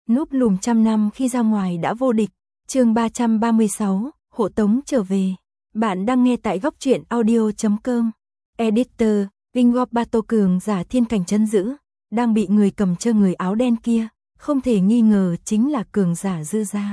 núp lùm trăm năm khi ra ngoài đã vô địch. Chương 336, hộ tống trở về. Bạn đang nghe tại góc truyện audio.com. Editor, Ringobato cường giả thiên cảnh trấn giữ, đang bị người cầm chơ người áo đen kia, không thể nghi ngờ chính là cường giả Dư gia.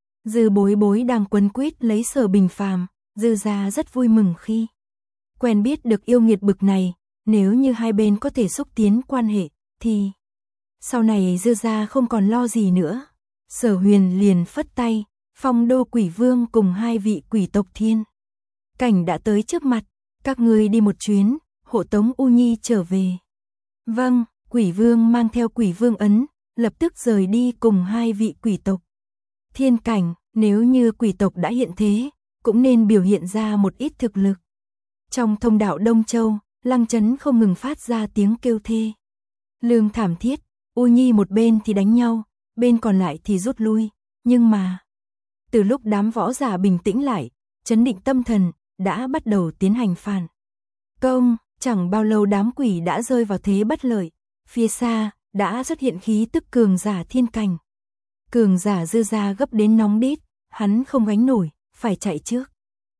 Dư Bối Bối đang quấn quýt lấy Sở Bình Phàm, Dư gia rất vui mừng khi quen biết được yêu nghiệt bực này, nếu như hai bên có thể xúc tiến quan hệ, thì sau này Dư gia không còn lo gì nữa. Sở Huyền liền phất tay, Phong Đô Quỷ Vương cùng hai vị quỷ tộc thiên cảnh đã tới trước mặt, các ngươi đi một chuyến, hộ tống U Nhi trở về. Vâng, Quỷ Vương mang theo Quỷ Vương ấn, lập tức rời đi cùng hai vị quỷ tộc thiên cảnh. Nếu như quỷ tộc đã hiện thế, cũng nên biểu hiện ra một ít thực lực. Trong thông đạo Đông Châu, Lăng Chấn không ngừng phát ra tiếng kêu thê lương thảm thiết. U Nhi một bên thì đánh nhau, bên còn lại thì rút lui. Nhưng mà từ lúc đám võ giả bình tĩnh lại, trấn định tâm thần, đã bắt đầu tiến hành phản công. Chẳng bao lâu đám quỷ đã rơi vào thế bất lợi. Phía xa đã xuất hiện khí tức cường giả thiên cảnh. Cường giả Dư gia gấp đến nóng đít, hắn không gánh nổi, phải chạy trước.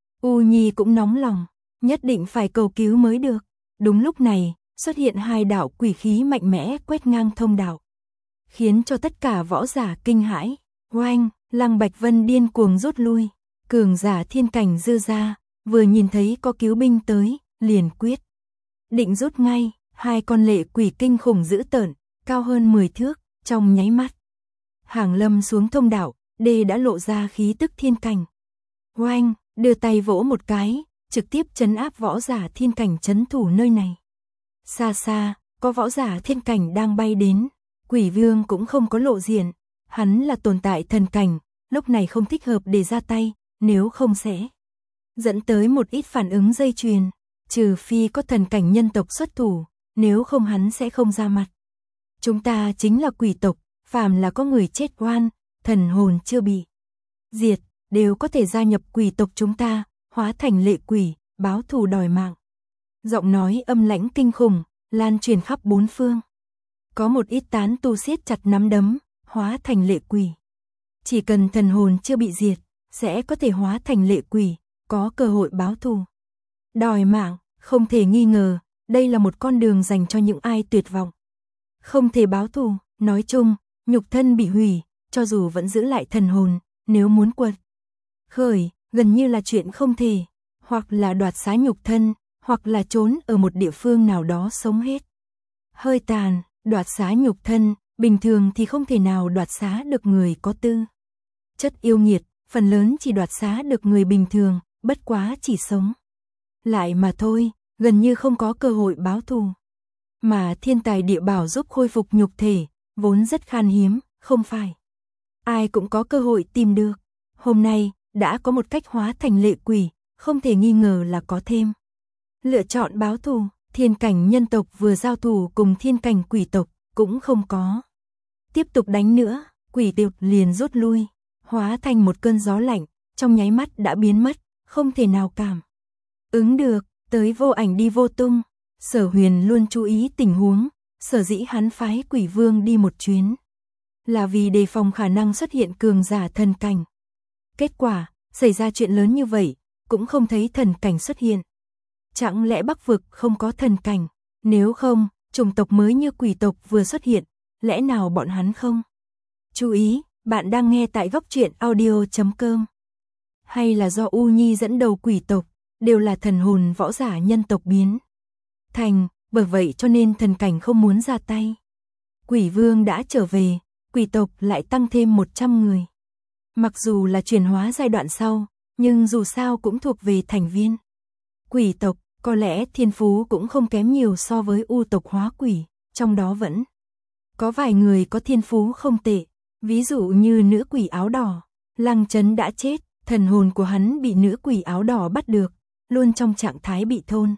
U Nhi cũng nóng lòng, nhất định phải cầu cứu mới được. Đúng lúc này, xuất hiện hai đạo quỷ khí mạnh mẽ quét ngang thông đạo, khiến cho tất cả võ giả kinh hãi. Oanh, Lăng Bạch Vân điên cuồng rút lui. Cường giả thiên cảnh Dư gia vừa nhìn thấy có cứu binh tới, liền quyết định rút ngay. Hai con lệ quỷ kinh khủng dữ tợn, cao hơn 10 thước, trong nháy mắt hàng lâm xuống thông đạo, đê đã lộ ra khí tức thiên cảnh. Oanh, đưa tay vỗ một cái, trực tiếp trấn áp võ giả thiên cảnh trấn thủ nơi này. Xa xa, có võ giả thiên cảnh đang bay đến. Quỷ Vương cũng không có lộ diện, hắn là tồn tại thần cảnh, lúc này không thích hợp để ra tay, nếu không sẽ dẫn tới một ít phản ứng dây chuyền. Trừ phi có thần cảnh nhân tộc xuất thủ, nếu không hắn sẽ không ra mặt. Chúng ta chính là quỷ tộc, phàm là có người chết oan, thần hồn chưa bị diệt, đều có thể gia nhập quỷ tộc chúng ta, hóa thành lệ quỷ, báo thù đòi mạng. Giọng nói âm lãnh kinh khủng, lan truyền khắp bốn phương. Có một ít tán tu siết chặt nắm đấm, hóa thành lệ quỷ. Chỉ cần thần hồn chưa bị diệt, sẽ có thể hóa thành lệ quỷ, có cơ hội báo thù đòi mạng. Không thể nghi ngờ, đây là một con đường dành cho những ai tuyệt vọng, không thể báo thù. Nói chung, nhục thân bị hủy, cho dù vẫn giữ lại thần hồn, nếu muốn quật khởi, gần như là chuyện không thể. Hoặc là đoạt xá nhục thân, hoặc là trốn ở một địa phương nào đó sống hết hơi tàn. Đoạt xá nhục thân, bình thường thì không thể nào đoạt xá được người có tư chất yêu nghiệt, phần lớn chỉ đoạt xá được người bình thường, bất quá chỉ sống lại mà thôi, gần như không có cơ hội báo thù. Mà thiên tài địa bảo giúp khôi phục nhục thể, vốn rất khan hiếm, không phải ai cũng có cơ hội tìm được. Hôm nay, đã có một cách hóa thành lệ quỷ, không thể nghi ngờ là có thêm lựa chọn báo thù. Thiên cảnh nhân tộc vừa giao thủ cùng thiên cảnh quỷ tộc, cũng không có tiếp tục đánh nữa, quỷ tộc liền rút lui, hóa thành một cơn gió lạnh, trong nháy mắt đã biến mất, không thể nào cảm ứng được, tới vô ảnh đi vô tung. Sở Huyền luôn chú ý tình huống, sở dĩ hắn phái Quỷ Vương đi một chuyến, là vì đề phòng khả năng xuất hiện cường giả thần cảnh. Kết quả, xảy ra chuyện lớn như vậy, cũng không thấy thần cảnh xuất hiện. Chẳng lẽ Bắc vực không có thần cảnh? Nếu không, chủng tộc mới như quỷ tộc vừa xuất hiện, lẽ nào bọn hắn không chú ý? Bạn đang nghe tại góc truyện audio.com. Hay là do U Nhi dẫn đầu quỷ tộc, đều là thần hồn võ giả nhân tộc biến thành, bởi vậy cho nên thần cảnh không muốn ra tay. Quỷ Vương đã trở về, quỷ tộc lại tăng thêm 100 người. Mặc dù là chuyển hóa giai đoạn sau, nhưng dù sao cũng thuộc về thành viên quỷ tộc, có lẽ thiên phú cũng không kém nhiều so với U tộc hóa quỷ, trong đó vẫn có vài người có thiên phú không tệ, ví dụ như nữ quỷ áo đỏ. Lăng Chấn đã chết, thần hồn của hắn bị nữ quỷ áo đỏ bắt được, luôn trong trạng thái bị thôn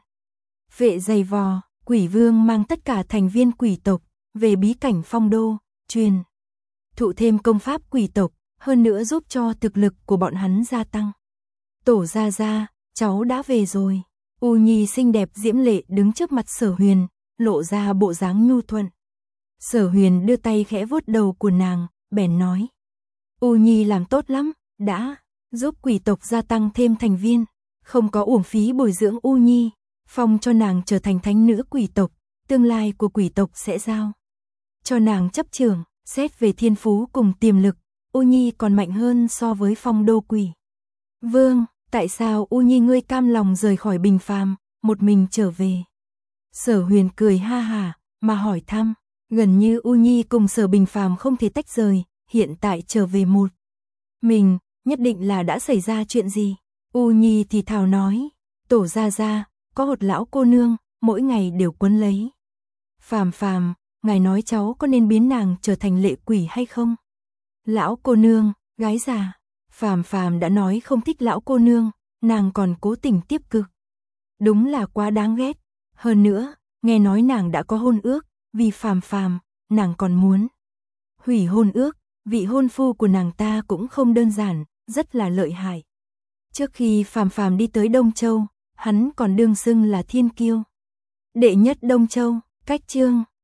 vệ dày vò. Quỷ Vương mang tất cả thành viên quỷ tộc về bí cảnh Phong Đô, truyền thụ thêm công pháp quỷ tộc, hơn nữa giúp cho thực lực của bọn hắn gia tăng. Tổ gia gia, cháu đã về rồi. U Nhi xinh đẹp diễm lệ đứng trước mặt Sở Huyền, lộ ra bộ dáng nhu thuận. Sở Huyền đưa tay khẽ vuốt đầu của nàng, bèn nói. U Nhi làm tốt lắm, đã giúp quỷ tộc gia tăng thêm thành viên, không có uổng phí bồi dưỡng U Nhi, phong cho nàng trở thành thánh nữ quỷ tộc, tương lai của quỷ tộc sẽ giao cho nàng chấp trưởng, xét về thiên phú cùng tiềm lực, U Nhi còn mạnh hơn so với Phong Đô Quỷ Vương, tại sao U Nhi ngươi cam lòng rời khỏi bình phàm, một mình trở về? Sở Huyền cười ha hả, mà hỏi thăm, gần như U Nhi cùng Sở Bình Phàm không thể tách rời, hiện tại trở về một mình, nhất định là đã xảy ra chuyện gì? U Nhi thì thào nói, tổ gia, có một lão cô nương, mỗi ngày đều quấn lấy. Phàm Phàm, ngài nói cháu có nên biến nàng trở thành lệ quỷ hay không? Lão cô nương, gái già. Phàm Phàm đã nói không thích lão cô nương, nàng còn cố tình tiếp cực. Đúng là quá đáng ghét. Hơn nữa, nghe nói nàng đã có hôn ước, vì Phàm Phàm, nàng còn muốn hủy hôn ước, vị hôn phu của nàng ta cũng không đơn giản, rất là lợi hại. Trước khi Phàm Phàm đi tới Đông Châu, hắn còn đương xưng là thiên kiêu đệ nhất Đông Châu. Cách chương